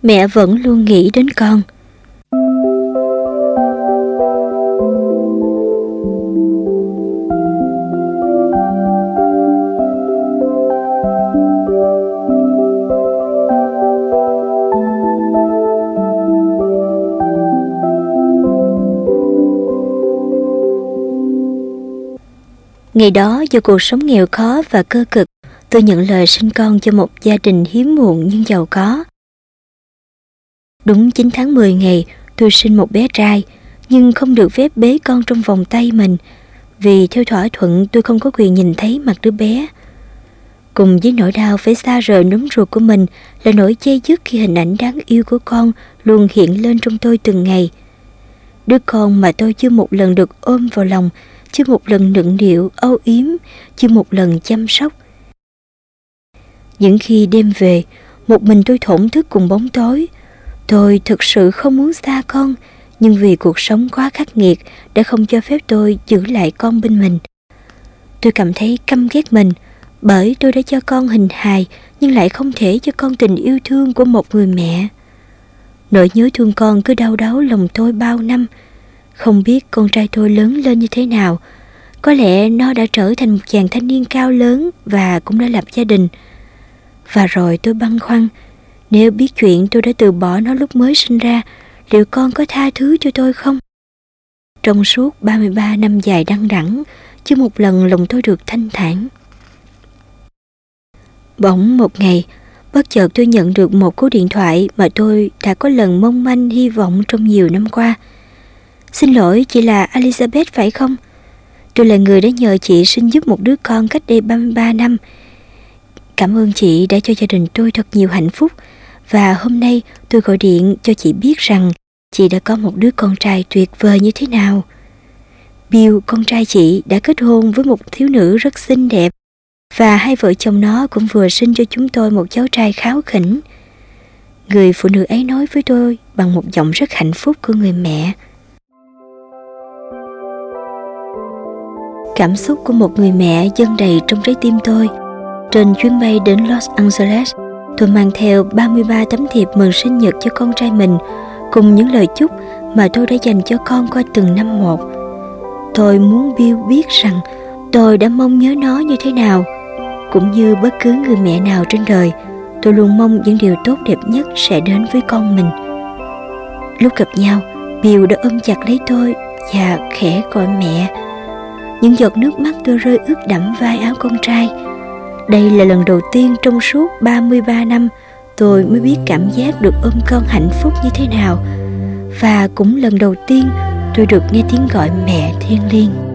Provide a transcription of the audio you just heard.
Mẹ vẫn luôn nghĩ đến con. Ngày đó do cuộc sống nghèo khó và cơ cực, tôi nhận lời sinh con cho một gia đình hiếm muộn nhưng giàu có. Đúng 9 tháng 10 ngày, tôi sinh một bé trai, nhưng không được phép bế con trong vòng tay mình, vì theo thỏa thuận tôi không có quyền nhìn thấy mặt đứa bé. Cùng với nỗi đau phải xa rời núm ruột của mình là nỗi chê dứt khi hình ảnh đáng yêu của con luôn hiện lên trong tôi từng ngày. Đứa con mà tôi chưa một lần được ôm vào lòng, chưa một lần nựng nịu, âu yếm, chưa một lần chăm sóc. Những khi đêm về, một mình tôi thổn thức cùng bóng tối. Tôi thực sự không muốn xa con, nhưng vì cuộc sống quá khắc nghiệt đã không cho phép tôi giữ lại con bên mình. Tôi cảm thấy căm ghét mình, bởi tôi đã cho con hình hài nhưng lại không thể cho con tình yêu thương của một người mẹ. Nỗi nhớ thương con cứ đau đáu lòng tôi bao năm. Không biết con trai tôi lớn lên như thế nào. Có lẽ nó đã trở thành một chàng thanh niên cao lớn và cũng đã lập gia đình. Và rồi tôi băn khoăn, nếu biết chuyện tôi đã từ bỏ nó lúc mới sinh ra, liệu con có tha thứ cho tôi không? Trong suốt 33 năm dài đăng đẵng, chưa một lần lòng tôi được thanh thản. Bỗng một ngày, bất chợt tôi nhận được một cú điện thoại mà tôi đã có lần mong manh hy vọng trong nhiều năm qua. Xin lỗi, chị là Elizabeth phải không? Tôi là người đã nhờ chị sinh giúp một đứa con cách đây 33 năm. Cảm ơn chị đã cho gia đình tôi thật nhiều hạnh phúc. Và hôm nay tôi gọi điện cho chị biết rằng chị đã có một đứa con trai tuyệt vời như thế nào. Bill, con trai chị, đã kết hôn với một thiếu nữ rất xinh đẹp. Và hai vợ chồng nó cũng vừa sinh cho chúng tôi một cháu trai kháu khỉnh. Người phụ nữ ấy nói với tôi bằng một giọng rất hạnh phúc của người mẹ. Cảm xúc của một người mẹ dâng đầy trong trái tim tôi. Trên chuyến bay đến Los Angeles, tôi mang theo 33 tấm thiệp mừng sinh nhật cho con trai mình, cùng những lời chúc mà tôi đã dành cho con qua từng năm một. Tôi muốn Bill biết rằng tôi đã mong nhớ nó như thế nào. Cũng như bất cứ người mẹ nào trên đời, tôi luôn mong những điều tốt đẹp nhất sẽ đến với con mình. Lúc gặp nhau, Bill đã ôm chặt lấy tôi và khẽ gọi mẹ. Những giọt nước mắt tôi rơi ướt đẫm vai áo con trai. Đây là lần đầu tiên trong suốt 33 năm tôi mới biết cảm giác được ôm con hạnh phúc như thế nào. Và cũng lần đầu tiên tôi được nghe tiếng gọi mẹ thiêng liêng.